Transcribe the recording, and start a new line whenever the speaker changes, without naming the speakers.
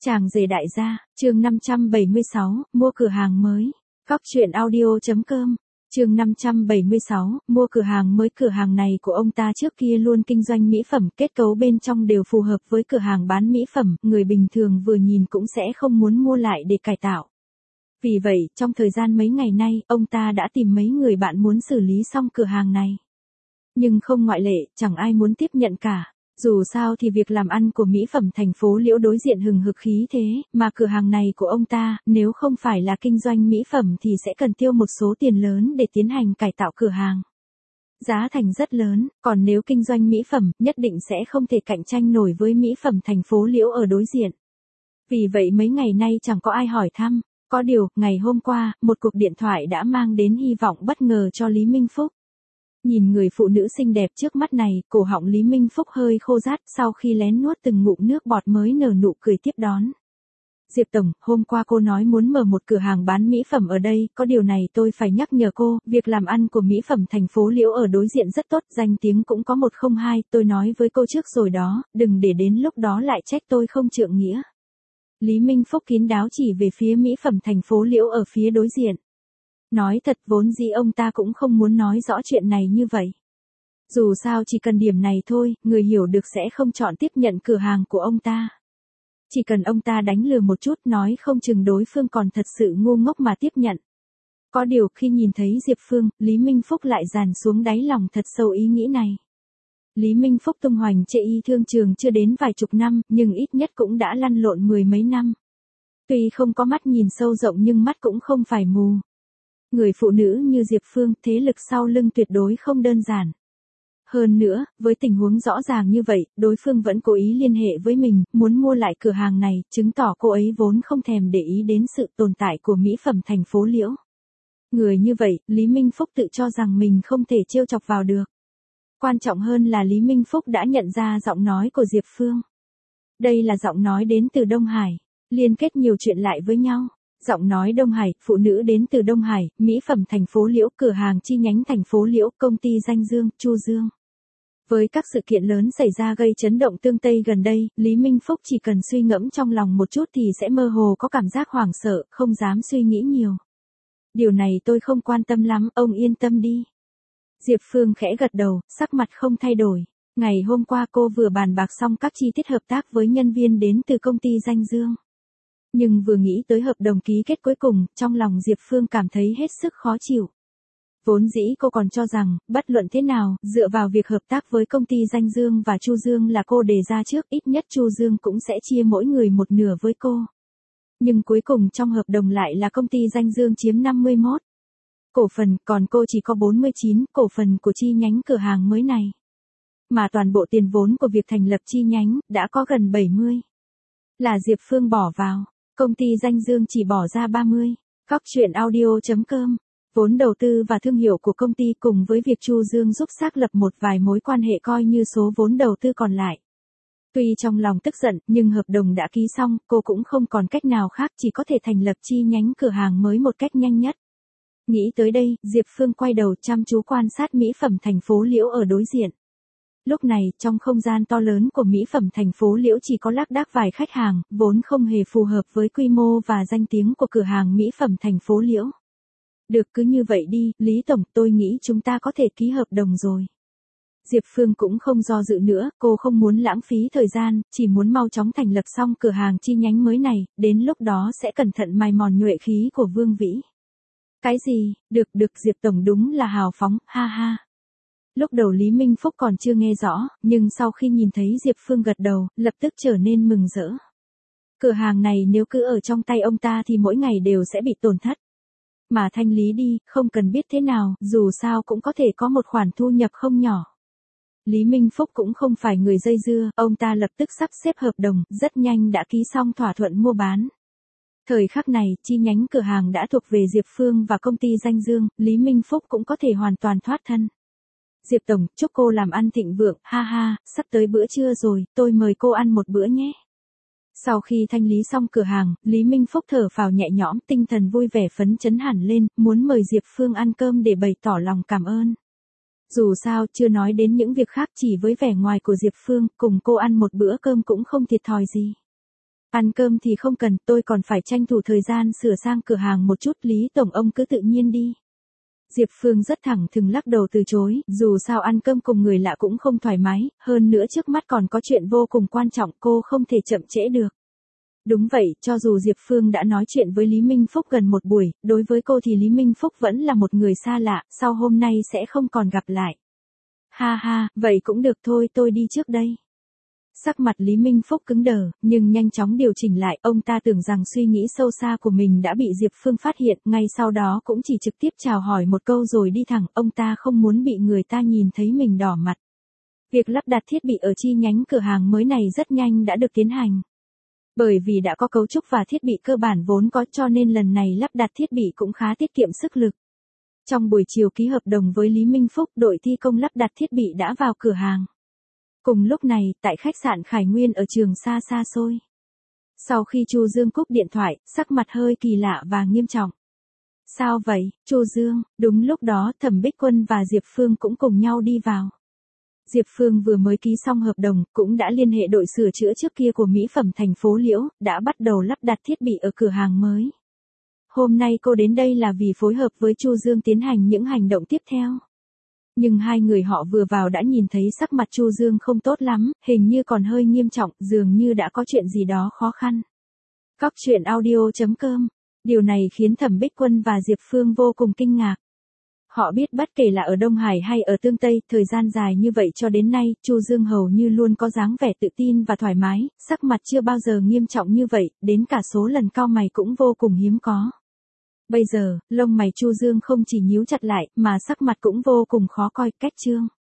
Chàng rể đại gia, chương 576, mua cửa hàng mới. Góc truyện audio.com, chương 576, mua cửa hàng mới. Cửa hàng này của ông ta trước kia luôn kinh doanh mỹ phẩm, kết cấu bên trong đều phù hợp với cửa hàng bán mỹ phẩm, người bình thường vừa nhìn cũng sẽ không muốn mua lại để cải tạo. Vì vậy, trong thời gian mấy ngày nay, ông ta đã tìm mấy người bạn muốn xử lý xong cửa hàng này. Nhưng không ngoại lệ, chẳng ai muốn tiếp nhận cả. Dù sao thì việc làm ăn của mỹ phẩm thành phố Liễu đối diện hừng hực khí thế, mà cửa hàng này của ông ta, nếu không phải là kinh doanh mỹ phẩm thì sẽ cần tiêu một số tiền lớn để tiến hành cải tạo cửa hàng. Giá thành rất lớn, còn nếu kinh doanh mỹ phẩm, nhất định sẽ không thể cạnh tranh nổi với mỹ phẩm thành phố Liễu ở đối diện. Vì vậy mấy ngày nay chẳng có ai hỏi thăm. Có điều, ngày hôm qua, một cuộc điện thoại đã mang đến hy vọng bất ngờ cho Lý Minh Phúc. Nhìn người phụ nữ xinh đẹp trước mắt này, cổ họng Lý Minh Phúc hơi khô rát, sau khi lén nuốt từng ngụm nước bọt mới nở nụ cười tiếp đón. Diệp Tổng, hôm qua cô nói muốn mở một cửa hàng bán mỹ phẩm ở đây, có điều này tôi phải nhắc nhở cô, việc làm ăn của mỹ phẩm thành phố Liễu ở đối diện rất tốt, danh tiếng cũng có 102, tôi nói với cô trước rồi đó, đừng để đến lúc đó lại trách tôi không trượng nghĩa. Lý Minh Phúc kín đáo chỉ về phía mỹ phẩm thành phố Liễu ở phía đối diện. Nói thật vốn dĩ ông ta cũng không muốn nói rõ chuyện này như vậy. Dù sao chỉ cần điểm này thôi, người hiểu được sẽ không chọn tiếp nhận cửa hàng của ông ta. Chỉ cần ông ta đánh lừa một chút nói không chừng đối phương còn thật sự ngu ngốc mà tiếp nhận. Có điều khi nhìn thấy Diệp Phương, Lý Minh Phúc lại dàn xuống đáy lòng thật sâu ý nghĩ này. Lý Minh Phúc tung hoành trên y thương trường chưa đến vài chục năm, nhưng ít nhất cũng đã lăn lộn mười mấy năm. Tuy không có mắt nhìn sâu rộng nhưng mắt cũng không phải mù. Người phụ nữ như Diệp Phương, thế lực sau lưng tuyệt đối không đơn giản. Hơn nữa, với tình huống rõ ràng như vậy, đối phương vẫn cố ý liên hệ với mình, muốn mua lại cửa hàng này, chứng tỏ cô ấy vốn không thèm để ý đến sự tồn tại của mỹ phẩm thành phố Liễu. Người như vậy, Lý Minh Phúc tự cho rằng mình không thể trêu chọc vào được. Quan trọng hơn là Lý Minh Phúc đã nhận ra giọng nói của Diệp Phương. Đây là giọng nói đến từ Đông Hải, liên kết nhiều chuyện lại với nhau. Giọng nói Đông Hải, phụ nữ đến từ Đông Hải, mỹ phẩm thành phố Liễu, cửa hàng chi nhánh thành phố Liễu, công ty danh Dương, Chu Dương. Với các sự kiện lớn xảy ra gây chấn động tương Tây gần đây, Lý Minh Phúc chỉ cần suy ngẫm trong lòng một chút thì sẽ mơ hồ có cảm giác hoảng sợ, không dám suy nghĩ nhiều. Điều này tôi không quan tâm lắm, ông yên tâm đi. Diệp Phương khẽ gật đầu, sắc mặt không thay đổi. Ngày hôm qua cô vừa bàn bạc xong các chi tiết hợp tác với nhân viên đến từ công ty danh Dương. Nhưng vừa nghĩ tới hợp đồng ký kết cuối cùng, trong lòng Diệp Phương cảm thấy hết sức khó chịu. Vốn dĩ cô còn cho rằng, bất luận thế nào, dựa vào việc hợp tác với công ty Danh Dương và Chu Dương là cô đề ra trước, ít nhất Chu Dương cũng sẽ chia mỗi người một nửa với cô. Nhưng cuối cùng trong hợp đồng lại là công ty Danh Dương chiếm 51 cổ phần, còn cô chỉ có 49 cổ phần của chi nhánh cửa hàng mới này. Mà toàn bộ tiền vốn của việc thành lập chi nhánh, đã có gần 70. Là Diệp Phương bỏ vào. Công ty Danh Dương chỉ bỏ ra 30. Góc truyện audio.com. Vốn đầu tư và thương hiệu của công ty cùng với việc Chu Dương giúp xác lập một vài mối quan hệ coi như số vốn đầu tư còn lại. Tuy trong lòng tức giận, nhưng hợp đồng đã ký xong, cô cũng không còn cách nào khác, chỉ có thể thành lập chi nhánh cửa hàng mới một cách nhanh nhất. Nghĩ tới đây, Diệp Phương quay đầu chăm chú quan sát mỹ phẩm thành phố Liễu ở đối diện. Lúc này, trong không gian to lớn của mỹ phẩm thành phố Liễu chỉ có lác đác vài khách hàng, vốn không hề phù hợp với quy mô và danh tiếng của cửa hàng mỹ phẩm thành phố Liễu. Được cứ như vậy đi, Lý Tổng, tôi nghĩ chúng ta có thể ký hợp đồng rồi. Diệp Phương cũng không do dự nữa, cô không muốn lãng phí thời gian, chỉ muốn mau chóng thành lập xong cửa hàng chi nhánh mới này, đến lúc đó sẽ cẩn thận mài mòn nhuệ khí của Vương Vĩ. Cái gì, được Diệp Tổng đúng là hào phóng, ha ha. Lúc đầu Lý Minh Phúc còn chưa nghe rõ, nhưng sau khi nhìn thấy Diệp Phương gật đầu, lập tức trở nên mừng rỡ. Cửa hàng này nếu cứ ở trong tay ông ta thì mỗi ngày đều sẽ bị tổn thất. Mà thanh lý đi, không cần biết thế nào, dù sao cũng có thể có một khoản thu nhập không nhỏ. Lý Minh Phúc cũng không phải người dây dưa, ông ta lập tức sắp xếp hợp đồng, rất nhanh đã ký xong thỏa thuận mua bán. Thời khắc này, chi nhánh cửa hàng đã thuộc về Diệp Phương và công ty Danh Dương, Lý Minh Phúc cũng có thể hoàn toàn thoát thân. Diệp Tổng, chúc cô làm ăn thịnh vượng, ha ha, sắp tới bữa trưa rồi, tôi mời cô ăn một bữa nhé. Sau khi thanh lý xong cửa hàng, Lý Minh Phúc thở phào nhẹ nhõm, tinh thần vui vẻ phấn chấn hẳn lên, muốn mời Diệp Phương ăn cơm để bày tỏ lòng cảm ơn. Dù sao, chưa nói đến những việc khác, chỉ với vẻ ngoài của Diệp Phương, cùng cô ăn một bữa cơm cũng không thiệt thòi gì. Ăn cơm thì không cần, tôi còn phải tranh thủ thời gian sửa sang cửa hàng một chút, Lý Tổng ông cứ tự nhiên đi. Diệp Phương rất thẳng thừng lắc đầu từ chối, dù sao ăn cơm cùng người lạ cũng không thoải mái, hơn nữa trước mắt còn có chuyện vô cùng quan trọng, cô không thể chậm trễ được. Đúng vậy, cho dù Diệp Phương đã nói chuyện với Lý Minh Phúc gần một buổi, đối với cô thì Lý Minh Phúc vẫn là một người xa lạ, sau hôm nay sẽ không còn gặp lại. Ha ha, vậy cũng được thôi, tôi đi trước đây. Sắc mặt Lý Minh Phúc cứng đờ, nhưng nhanh chóng điều chỉnh lại, ông ta tưởng rằng suy nghĩ sâu xa của mình đã bị Diệp Phương phát hiện, ngay sau đó cũng chỉ trực tiếp chào hỏi một câu rồi đi thẳng, ông ta không muốn bị người ta nhìn thấy mình đỏ mặt. Việc lắp đặt thiết bị ở chi nhánh cửa hàng mới này rất nhanh đã được tiến hành. Bởi vì đã có cấu trúc và thiết bị cơ bản vốn có cho nên lần này lắp đặt thiết bị cũng khá tiết kiệm sức lực. Trong buổi chiều ký hợp đồng với Lý Minh Phúc, đội thi công lắp đặt thiết bị đã vào cửa hàng. Cùng lúc này, tại khách sạn Khải Nguyên ở Trường Sa xa xôi. Sau khi Chu Dương cúp điện thoại, sắc mặt hơi kỳ lạ và nghiêm trọng. Sao vậy, Chu Dương? Đúng lúc đó, Thẩm Bích Quân và Diệp Phương cũng cùng nhau đi vào. Diệp Phương vừa mới ký xong hợp đồng, cũng đã liên hệ đội sửa chữa trước kia của mỹ phẩm thành phố Liễu, đã bắt đầu lắp đặt thiết bị ở cửa hàng mới. Hôm nay cô đến đây là vì phối hợp với Chu Dương tiến hành những hành động tiếp theo. Nhưng hai người họ vừa vào đã nhìn thấy sắc mặt Chu Dương không tốt lắm, hình như còn hơi nghiêm trọng, dường như đã có chuyện gì đó khó khăn. Cóc truyện audio.com. Điều này khiến Thẩm Bích Quân và Diệp Phương vô cùng kinh ngạc. Họ biết bất kể là ở Đông Hải hay ở Tương Tây, thời gian dài như vậy cho đến nay, Chu Dương hầu như luôn có dáng vẻ tự tin và thoải mái, sắc mặt chưa bao giờ nghiêm trọng như vậy, đến cả số lần cau mày cũng vô cùng hiếm có. Bây giờ, lông mày Chu Dương không chỉ nhíu chặt lại, mà sắc mặt cũng vô cùng khó coi, cách trương.